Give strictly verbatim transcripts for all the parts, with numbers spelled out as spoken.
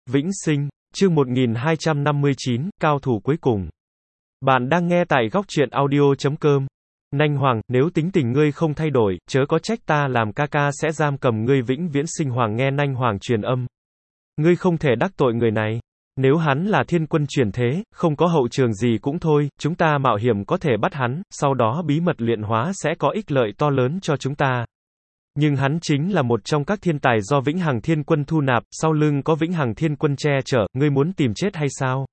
Vĩnh sinh, chương một nghìn hai trăm năm mươi chín, cao thủ cuối cùng. Bạn đang nghe tại góc truyện audio chấm com. Nanh Hoàng, nếu tính tình ngươi không thay đổi, chớ có trách ta làm ca ca sẽ giam cầm ngươi vĩnh viễn sinh. Hoàng nghe Nanh Hoàng truyền âm. Ngươi không thể đắc tội người này. Nếu hắn là thiên quân chuyển thế, không có hậu trường gì cũng thôi, chúng ta mạo hiểm có thể bắt hắn, sau đó bí mật luyện hóa sẽ có ích lợi to lớn cho chúng ta. Nhưng hắn chính là một trong các thiên tài do Vĩnh Hằng Thiên Quân thu nạp, sau lưng có Vĩnh Hằng Thiên Quân che chở, ngươi muốn tìm chết hay sao?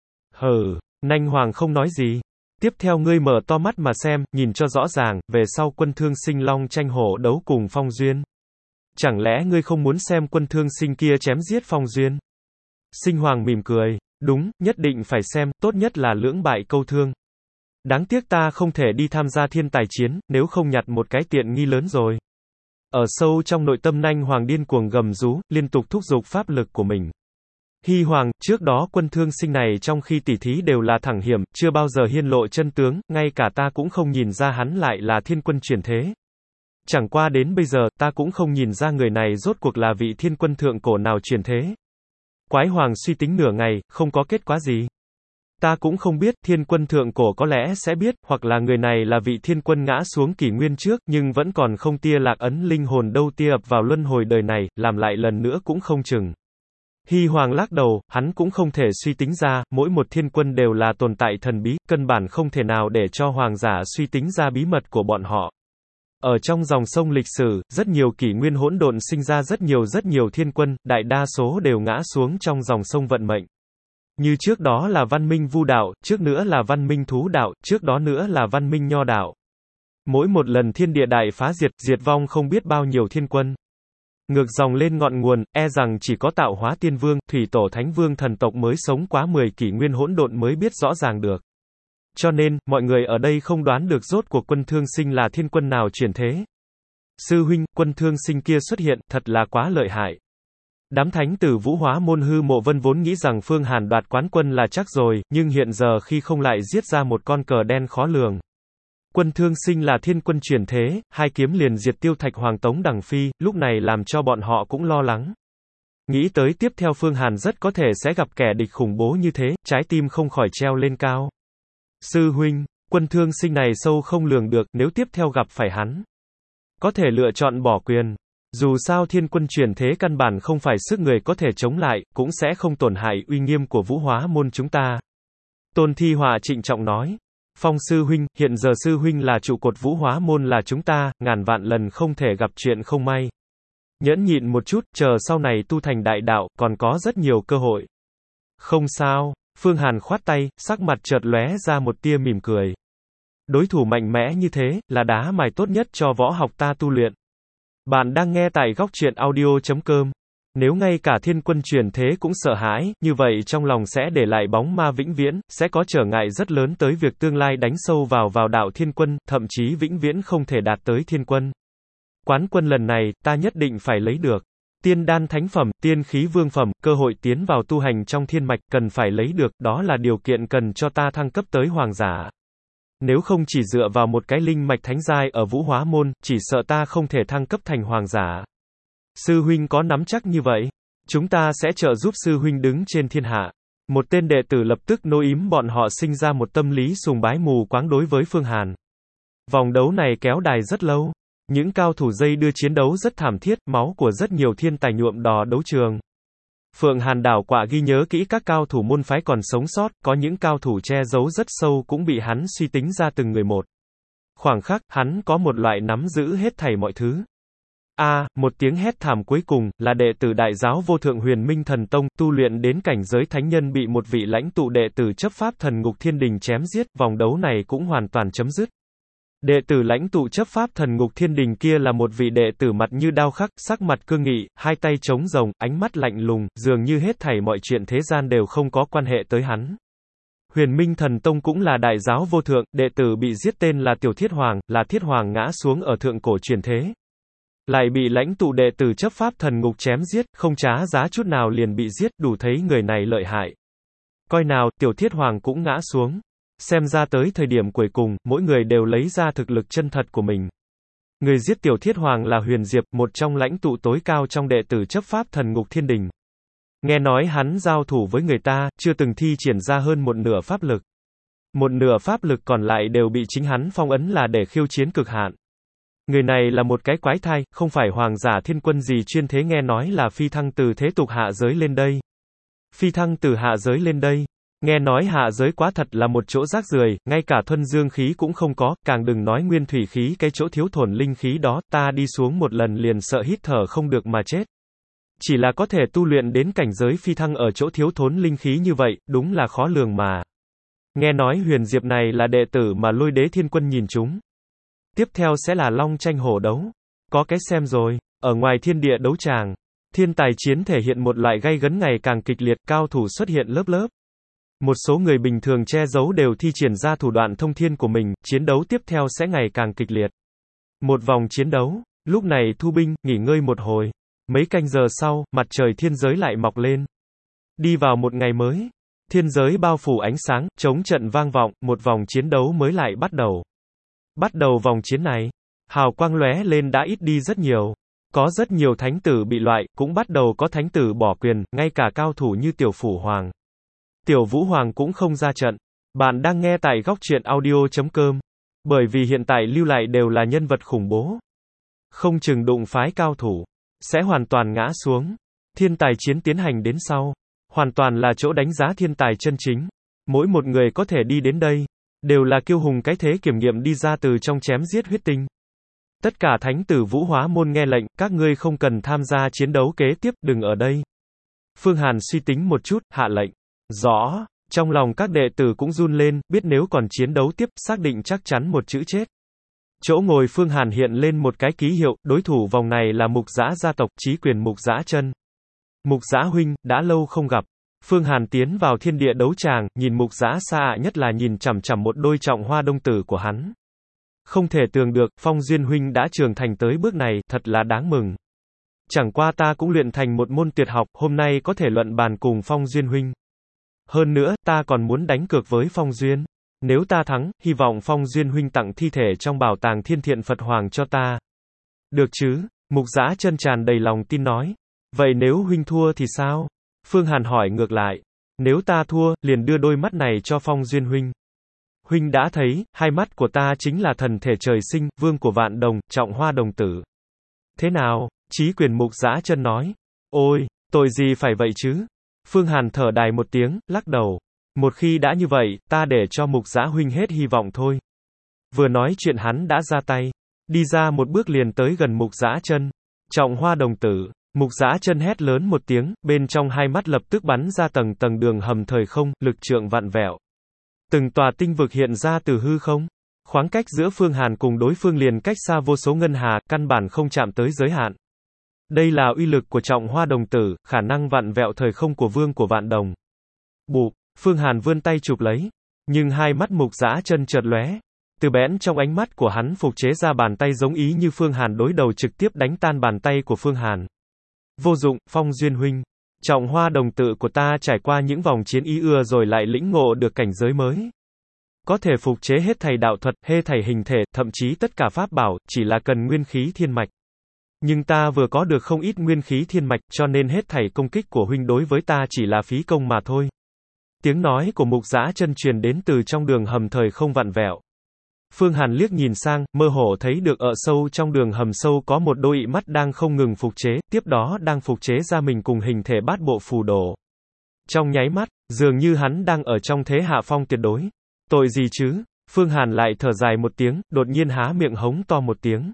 Hừ, Nanh Hoàng không nói gì. Tiếp theo ngươi mở to mắt mà xem, nhìn cho rõ ràng, về sau Quân Thương Sinh long tranh hổ đấu cùng Phong Duyên. Chẳng lẽ ngươi không muốn xem Quân Thương Sinh kia chém giết Phong Duyên? Sinh Hoàng mỉm cười, đúng, nhất định phải xem, tốt nhất là lưỡng bại câu thương. Đáng tiếc ta không thể đi tham gia thiên tài chiến, nếu không nhặt một cái tiện nghi lớn rồi. Ở sâu trong nội tâm Nanh Hoàng điên cuồng gầm rú, liên tục thúc giục pháp lực của mình. Hy Hoàng, trước đó Quân Thương Sinh này trong khi tỉ thí đều là thẳng hiểm, chưa bao giờ hiên lộ chân tướng, ngay cả ta cũng không nhìn ra hắn lại là thiên quân chuyển thế. Chẳng qua đến bây giờ, ta cũng không nhìn ra người này rốt cuộc là vị thiên quân thượng cổ nào chuyển thế. Quái Hoàng suy tính nửa ngày, không có kết quả gì. Ta cũng không biết, thiên quân thượng cổ có lẽ sẽ biết, hoặc là người này là vị thiên quân ngã xuống kỷ nguyên trước, nhưng vẫn còn không tia lạc ấn linh hồn đâu tia ập vào luân hồi đời này, làm lại lần nữa cũng không chừng. Hy Hoàng lắc đầu, hắn cũng không thể suy tính ra, mỗi một thiên quân đều là tồn tại thần bí, căn bản không thể nào để cho hoàng giả suy tính ra bí mật của bọn họ. Ở trong dòng sông lịch sử, rất nhiều kỷ nguyên hỗn độn sinh ra rất nhiều rất nhiều thiên quân, đại đa số đều ngã xuống trong dòng sông vận mệnh. Như trước đó là văn minh vu đạo, trước nữa là văn minh thú đạo, trước đó nữa là văn minh nho đạo. Mỗi một lần thiên địa đại phá diệt, diệt vong không biết bao nhiêu thiên quân. Ngược dòng lên ngọn nguồn, e rằng chỉ có tạo hóa tiên vương, thủy tổ thánh vương thần tộc mới sống quá mười kỷ nguyên hỗn độn mới biết rõ ràng được. Cho nên, mọi người ở đây không đoán được rốt cuộc Quân Thương Sinh là thiên quân nào chuyển thế. Sư huynh, Quân Thương Sinh kia xuất hiện, thật là quá lợi hại. Đám thánh tử Vũ Hóa Môn Hư Mộ Vân vốn nghĩ rằng Phương Hàn đoạt quán quân là chắc rồi, nhưng hiện giờ khi không lại giết ra một con cờ đen khó lường. Quân Thương Sinh là thiên quân chuyển thế, hai kiếm liền diệt tiêu Thạch Hoàng Tống Đằng Phi, lúc này làm cho bọn họ cũng lo lắng. Nghĩ tới tiếp theo Phương Hàn rất có thể sẽ gặp kẻ địch khủng bố như thế, trái tim không khỏi treo lên cao. Sư huynh, Quân Thương Sinh này sâu không lường được, nếu tiếp theo gặp phải hắn, có thể lựa chọn bỏ quyền. Dù sao thiên quân chuyển thế căn bản không phải sức người có thể chống lại, cũng sẽ không tổn hại uy nghiêm của Vũ Hóa Môn chúng ta. Tôn Thi Họa trịnh trọng nói. Phong sư huynh, hiện giờ sư huynh là trụ cột Vũ Hóa Môn là chúng ta, ngàn vạn lần không thể gặp chuyện không may. Nhẫn nhịn một chút, chờ sau này tu thành đại đạo, còn có rất nhiều cơ hội. Không sao, Phương Hàn khoát tay, sắc mặt chợt lóe ra một tia mỉm cười. Đối thủ mạnh mẽ như thế, là đá mài tốt nhất cho võ học ta tu luyện. Bạn đang nghe tại góc truyện audio chấm com. Nếu ngay cả thiên quân chuyển thế cũng sợ hãi, như vậy trong lòng sẽ để lại bóng ma vĩnh viễn, sẽ có trở ngại rất lớn tới việc tương lai đánh sâu vào vào đạo thiên quân, thậm chí vĩnh viễn không thể đạt tới thiên quân. Quán quân lần này, ta nhất định phải lấy được. Tiên đan thánh phẩm, tiên khí vương phẩm, cơ hội tiến vào tu hành trong thiên mạch, cần phải lấy được, đó là điều kiện cần cho ta thăng cấp tới hoàng giả. Nếu không chỉ dựa vào một cái linh mạch thánh giai ở Vũ Hóa Môn, chỉ sợ ta không thể thăng cấp thành hoàng giả. Sư huynh có nắm chắc như vậy? Chúng ta sẽ trợ giúp sư huynh đứng trên thiên hạ. Một tên đệ tử lập tức nối yếm bọn họ sinh ra một tâm lý sùng bái mù quáng đối với Phương Hàn. Vòng đấu này kéo dài rất lâu. Những cao thủ dây đưa chiến đấu rất thảm thiết, máu của rất nhiều thiên tài nhuộm đỏ đấu trường. Phượng Hàn đảo quạ ghi nhớ kỹ các cao thủ môn phái còn sống sót, có những cao thủ che giấu rất sâu cũng bị hắn suy tính ra từng người một. Khoảng khắc, hắn có một loại nắm giữ hết thảy mọi thứ. A, à, một tiếng hét thảm cuối cùng, là đệ tử đại giáo vô thượng huyền minh thần tông, tu luyện đến cảnh giới thánh nhân bị một vị lãnh tụ đệ tử chấp pháp thần ngục thiên đình chém giết, vòng đấu này cũng hoàn toàn chấm dứt. Đệ tử lãnh tụ chấp pháp thần ngục thiên đình kia là một vị đệ tử mặt như đao khắc, sắc mặt cương nghị, hai tay trống rồng, ánh mắt lạnh lùng, dường như hết thảy mọi chuyện thế gian đều không có quan hệ tới hắn. Huyền Minh Thần Tông cũng là đại giáo vô thượng, đệ tử bị giết tên là Tiểu Thiết Hoàng, là Thiết Hoàng ngã xuống ở thượng cổ truyền thế. Lại bị lãnh tụ đệ tử chấp pháp thần ngục chém giết, không trá giá chút nào liền bị giết, đủ thấy người này lợi hại. Coi nào, Tiểu Thiết Hoàng cũng ngã xuống. Xem ra tới thời điểm cuối cùng, mỗi người đều lấy ra thực lực chân thật của mình. Người giết Tiểu Thiết Hoàng là Huyền Diệp, một trong lãnh tụ tối cao trong đệ tử chấp pháp thần ngục thiên đình. Nghe nói hắn giao thủ với người ta, chưa từng thi triển ra hơn một nửa pháp lực. Một nửa pháp lực còn lại đều bị chính hắn phong ấn là để khiêu chiến cực hạn. Người này là một cái quái thai, không phải hoàng giả thiên quân gì chuyên thế, nghe nói là phi thăng từ thế tục hạ giới lên đây. Phi thăng từ hạ giới lên đây. Nghe nói hạ giới quá thật là một chỗ rác rưởi, ngay cả thuần dương khí cũng không có, càng đừng nói nguyên thủy khí, cái chỗ thiếu thốn linh khí đó, ta đi xuống một lần liền sợ hít thở không được mà chết. Chỉ là có thể tu luyện đến cảnh giới phi thăng ở chỗ thiếu thốn linh khí như vậy, đúng là khó lường mà. Nghe nói Huyền Diệp này là đệ tử mà Lôi Đế Thiên Quân nhìn chúng. Tiếp theo sẽ là long tranh hổ đấu. Có cái xem rồi, ở ngoài thiên địa đấu tràng, thiên tài chiến thể hiện một loại gay gấn ngày càng kịch liệt, cao thủ xuất hiện lớp lớp. Một số người bình thường che giấu đều thi triển ra thủ đoạn thông thiên của mình, chiến đấu tiếp theo sẽ ngày càng kịch liệt. Một vòng chiến đấu, lúc này thu binh, nghỉ ngơi một hồi. Mấy canh giờ sau, mặt trời thiên giới lại mọc lên. Đi vào một ngày mới, thiên giới bao phủ ánh sáng, chống trận vang vọng, một vòng chiến đấu mới lại bắt đầu. Bắt đầu vòng chiến này, hào quang lóe lên đã ít đi rất nhiều. Có rất nhiều thánh tử bị loại, cũng bắt đầu có thánh tử bỏ quyền, ngay cả cao thủ như Tiểu Phủ Hoàng, Tiểu Vũ Hoàng cũng không ra trận. Bạn đang nghe tại góc truyện audio chấm com. Bởi vì hiện tại lưu lại đều là nhân vật khủng bố. Không chừng đụng phái cao thủ, sẽ hoàn toàn ngã xuống. Thiên tài chiến tiến hành đến sau, hoàn toàn là chỗ đánh giá thiên tài chân chính. Mỗi một người có thể đi đến đây, đều là kiêu hùng cái thế kiểm nghiệm đi ra từ trong chém giết huyết tinh. Tất cả thánh tử Vũ Hóa môn nghe lệnh, các ngươi không cần tham gia chiến đấu kế tiếp, đừng ở đây. Phương Hàn suy tính một chút, hạ lệnh. Rõ, trong lòng các đệ tử cũng run lên, biết nếu còn chiến đấu tiếp, xác định chắc chắn một chữ chết. Chỗ ngồi Phương Hàn hiện lên một cái ký hiệu, đối thủ vòng này là Mục Dã gia tộc, Chí Quyền Mục Dã Chân. Mục Dã huynh, đã lâu không gặp. Phương Hàn tiến vào thiên địa đấu tràng, nhìn Mục Dã xa ạ nhất là nhìn chằm chằm một đôi trọng hoa đông tử của hắn. Không thể tưởng được, Phong Duyên huynh đã trưởng thành tới bước này, thật là đáng mừng. Chẳng qua ta cũng luyện thành một môn tuyệt học, hôm nay có thể luận bàn cùng Phong Duyên huynh. Hơn nữa, ta còn muốn đánh cược với Phong Duyên. Nếu ta thắng, hy vọng Phong Duyên huynh tặng thi thể trong bảo tàng Thiên Thiện Phật Hoàng cho ta. Được chứ? Mục Dã Chân tràn đầy lòng tin nói. Vậy nếu huynh thua thì sao? Phương Hàn hỏi ngược lại. Nếu ta thua, liền đưa đôi mắt này cho Phong Duyên huynh. Huynh đã thấy, hai mắt của ta chính là thần thể trời sinh, vương của vạn đồng, trọng hoa đồng tử. Thế nào? Chí Quyền Mục Dã Chân nói. Ôi, tội gì phải vậy chứ? Phương Hàn thở dài một tiếng, lắc đầu. Một khi đã như vậy, ta để cho Mục Dã huynh hết hy vọng thôi. Vừa nói chuyện hắn đã ra tay, đi ra một bước liền tới gần Mục Dã Chân. Trọng hoa đồng tử. Mục Dã Chân hét lớn một tiếng, bên trong hai mắt lập tức bắn ra tầng tầng đường hầm thời không, lực trượng vạn vẹo. Từng tòa tinh vực hiện ra từ hư không. Khoảng cách giữa Phương Hàn cùng đối phương liền cách xa vô số ngân hà, căn bản không chạm tới giới hạn. Đây là uy lực của trọng hoa đồng tử, khả năng vạn vẹo thời không của vương của vạn đồng. Bụp, Phương Hàn vươn tay chụp lấy, nhưng hai mắt Mục Dã Chân chợt lóe. Từ bẽn trong ánh mắt của hắn phục chế ra bàn tay giống ý như Phương Hàn đối đầu trực tiếp đánh tan bàn tay của Phương Hàn. Vô dụng, Phong Duyên huynh. Trọng hoa đồng tử của ta trải qua những vòng chiến y ưa rồi lại lĩnh ngộ được cảnh giới mới. Có thể phục chế hết thảy đạo thuật, hết thảy hình thể, thậm chí tất cả pháp bảo, chỉ là cần nguyên khí thiên mạch. Nhưng ta vừa có được không ít nguyên khí thiên mạch, cho nên hết thảy công kích của huynh đối với ta chỉ là phí công mà thôi. Tiếng nói của Mục Dã Chân truyền đến từ trong đường hầm thời không vặn vẹo. Phương Hàn liếc nhìn sang, mơ hồ thấy được ở sâu trong đường hầm sâu có một đôi mắt đang không ngừng phục chế, tiếp đó đang phục chế ra mình cùng hình thể bát bộ phù đồ. Trong nháy mắt, dường như hắn đang ở trong thế hạ phong tuyệt đối. Tội gì chứ? Phương Hàn lại thở dài một tiếng, đột nhiên há miệng hống to một tiếng.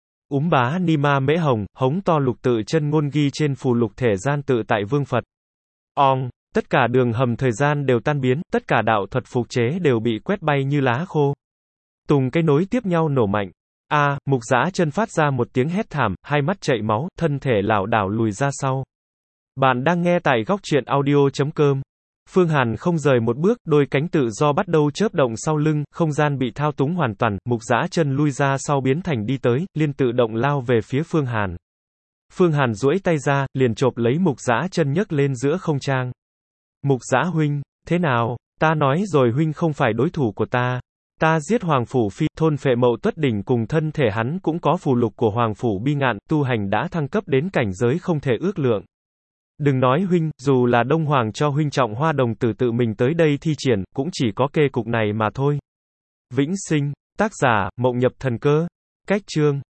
Úm bá ni ma mễ hồng, hống to lục tự chân ngôn ghi trên phù lục thể gian tự tại vương Phật. Ong, tất cả đường hầm thời gian đều tan biến, tất cả đạo thuật phục chế đều bị quét bay như lá khô. Tùng cái nối tiếp nhau nổ mạnh. A, à, Mục Dã Chân phát ra một tiếng hét thảm, hai mắt chảy máu, thân thể lảo đảo lùi ra sau. Bạn đang nghe tại góc truyện audio chấm com. Phương Hàn không rời một bước, đôi cánh tự do bắt đầu chớp động sau lưng, không gian bị thao túng hoàn toàn, Mục Dã Chân lui ra sau biến thành đi tới, liên tự động lao về phía Phương Hàn. Phương Hàn duỗi tay ra, liền chộp lấy Mục Dã Chân nhấc lên giữa không trang. Mục Dã huynh, thế nào? Ta nói rồi huynh không phải đối thủ của ta. Ta giết Hoàng Phủ Phi, thôn phệ Mậu Tuất Đỉnh cùng thân thể hắn cũng có phù lục của Hoàng Phủ Bi Ngạn, tu hành đã thăng cấp đến cảnh giới không thể ước lượng. Đừng nói huynh, dù là Đông Hoàng cho huynh Trọng Hoa đồng tử tự mình tới đây thi triển, cũng chỉ có kê cục này mà thôi. Vĩnh sinh. Tác giả, Mộng Nhập Thần Cơ. Cách chương.